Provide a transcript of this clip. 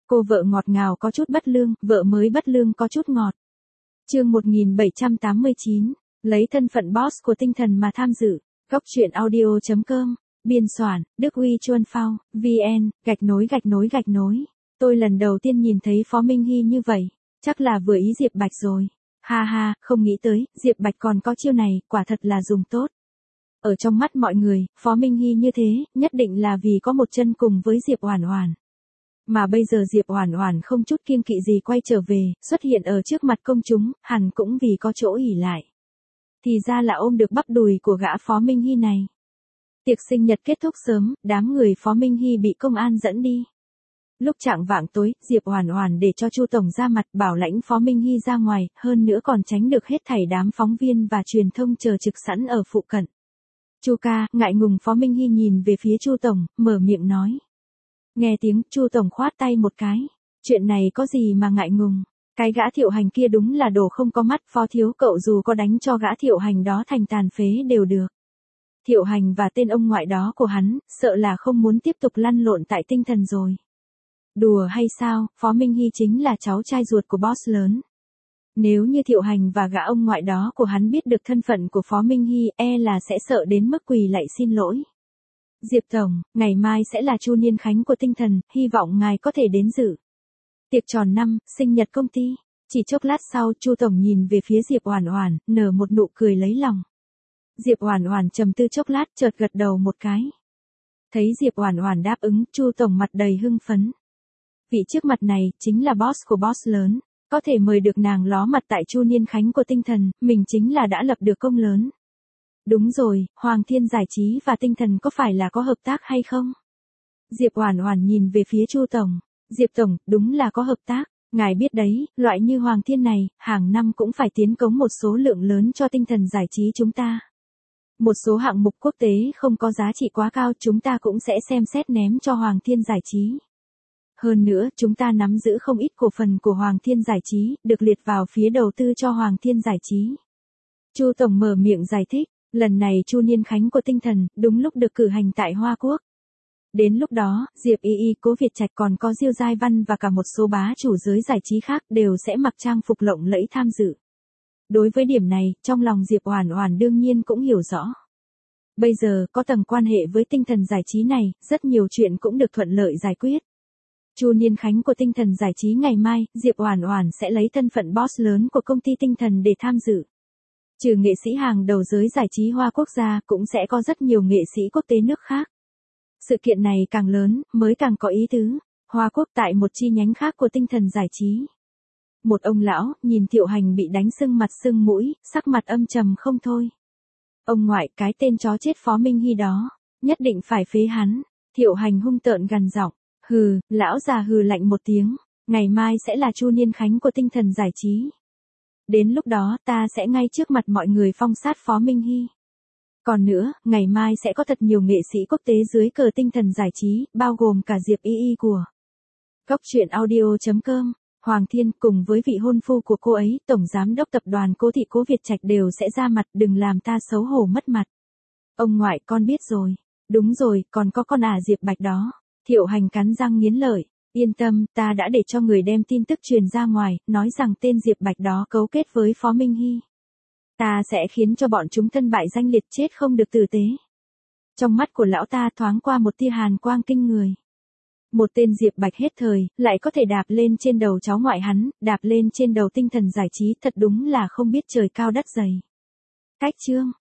Cô vợ ngọt ngào có chút bất lương, vợ mới bất lương có chút ngọt. Chương 1789, lấy thân phận boss của tinh thần mà tham dự. Góc truyện audio.com, biên soạn, Đức Uy Chuân Phao, VN, gạch nối. Tôi lần đầu tiên nhìn thấy Phó Minh Hy như vậy, chắc là vừa ý Diệp Bạch rồi. Ha ha, không nghĩ tới, Diệp Bạch còn có chiêu này, quả thật là dùng tốt. Ở trong mắt mọi người, Phó Minh Hy như thế, nhất định là vì có một chân cùng với Diệp Oản Oản. Mà bây giờ Diệp Oản Oản không chút kiêng kỵ gì quay trở về, xuất hiện ở trước mặt công chúng, hẳn cũng vì có chỗ ỷ lại. Thì ra là ôm được bắp đùi của gã Phó Minh Hy này. Tiệc sinh nhật kết thúc sớm, đám người Phó Minh Hy bị công an dẫn đi. Lúc chạng vạng tối, Diệp Oản Oản để cho Chu tổng ra mặt bảo lãnh Phó Minh Hy ra ngoài, hơn nữa còn tránh được hết thảy đám phóng viên và truyền thông chờ trực sẵn ở phụ cận. Chu ca, ngại ngùng. Phó Minh Hy nhìn về phía Chu tổng, mở miệng nói. Nghe tiếng, Chu tổng khoát tay một cái. Chuyện này có gì mà ngại ngùng? Cái gã Thiệu Hành kia đúng là đồ không có mắt. Phó thiếu cậu dù có đánh cho gã Thiệu Hành đó thành tàn phế đều được. Thiệu Hành và tên ông ngoại đó của hắn, sợ là không muốn tiếp tục lăn lộn tại tinh thần rồi. Đùa hay sao, Phó Minh Hy chính là cháu trai ruột của boss lớn. Nếu như Thiệu Hành và gã ông ngoại đó của hắn biết được thân phận của Phó Minh Hy, là sẽ sợ đến mức quỳ lạy xin lỗi. Diệp tổng, ngày mai sẽ là Chu niên khánh của tinh thần, hy vọng ngài có thể đến dự. Tiệc tròn năm, sinh nhật công ty. Chỉ chốc lát sau, Chu tổng nhìn về phía Diệp Oản Oản, nở một nụ cười lấy lòng. Diệp Oản Oản trầm tư chốc lát, chợt gật đầu một cái. Thấy Diệp Oản Oản đáp ứng, Chu tổng mặt đầy hưng phấn. Vị trước mặt này chính là boss của boss lớn, có thể mời được nàng ló mặt tại Chu niên khánh của tinh thần, mình chính là đã lập được công lớn. Đúng rồi, Hoàng Thiên Giải Trí và tinh thần có phải là có hợp tác hay không? Diệp Oản Oản nhìn về phía Chu tổng. Diệp tổng, đúng là có hợp tác, ngài biết đấy, loại như Hoàng Thiên này, hàng năm cũng phải tiến cống một số lượng lớn cho tinh thần giải trí chúng ta. Một số hạng mục quốc tế không có giá trị quá cao chúng ta cũng sẽ xem xét ném cho Hoàng Thiên Giải Trí. Hơn nữa, chúng ta nắm giữ không ít cổ phần của Hoàng Thiên Giải Trí, được liệt vào phía đầu tư cho Hoàng Thiên Giải Trí. Chu tổng mở miệng giải thích, lần này Chu niên khánh của tinh thần, đúng lúc được cử hành tại Hoa Quốc. Đến lúc đó, Diệp Y, Cố Việt Trạch còn có Diêu Giai Văn và cả một số bá chủ giới giải trí khác đều sẽ mặc trang phục lộng lẫy tham dự. Đối với điểm này, trong lòng Diệp Oản Oản đương nhiên cũng hiểu rõ. Bây giờ, có tầng quan hệ với tinh thần giải trí này, rất nhiều chuyện cũng được thuận lợi giải quyết. Chu niên khánh của tinh thần giải trí ngày mai, Diệp Oản Oản sẽ lấy thân phận boss lớn của công ty tinh thần để tham dự. Trừ nghệ sĩ hàng đầu giới giải trí Hoa Quốc gia, cũng sẽ có rất nhiều nghệ sĩ quốc tế nước khác. Sự kiện này càng lớn, mới càng có ý tứ. Hoa Quốc tại một chi nhánh khác của tinh thần giải trí. Một ông lão, nhìn Thiệu Hành bị đánh sưng mặt sưng mũi, sắc mặt âm trầm không thôi. Ông ngoại, cái tên chó chết Phó Minh Hy đó, nhất định phải phế hắn. Thiệu Hành hung tợn gằn giọng. Hừ, lão già hừ lạnh một tiếng, ngày mai sẽ là Chu niên khánh của tinh thần giải trí. Đến lúc đó ta sẽ ngay trước mặt mọi người phong sát Phó Minh Hy. Còn nữa, ngày mai sẽ có thật nhiều nghệ sĩ quốc tế dưới cờ tinh thần giải trí, bao gồm cả Diệp Y của. Góc truyện audio.com, Hoàng Thiên cùng với vị hôn phu của cô ấy, Tổng Giám đốc Tập đoàn Cố Thị Cố Việt Trạch đều sẽ ra mặt, đừng làm ta xấu hổ mất mặt. Ông ngoại, con biết rồi. Đúng rồi, còn có con Diệp Bạch đó. Thiệu Hành cắn răng nghiến lợi. Yên tâm, ta đã để cho người đem tin tức truyền ra ngoài, nói rằng tên Diệp Bạch đó cấu kết với Phó Minh Hy. Ta sẽ khiến cho bọn chúng thân bại danh liệt chết không được tử tế. Trong mắt của lão ta thoáng qua một tia hàn quang kinh người. Một tên Diệp Bạch hết thời, lại có thể đạp lên trên đầu cháu ngoại hắn, đạp lên trên đầu tinh thần giải trí, thật đúng là không biết trời cao đất dày. Cách chương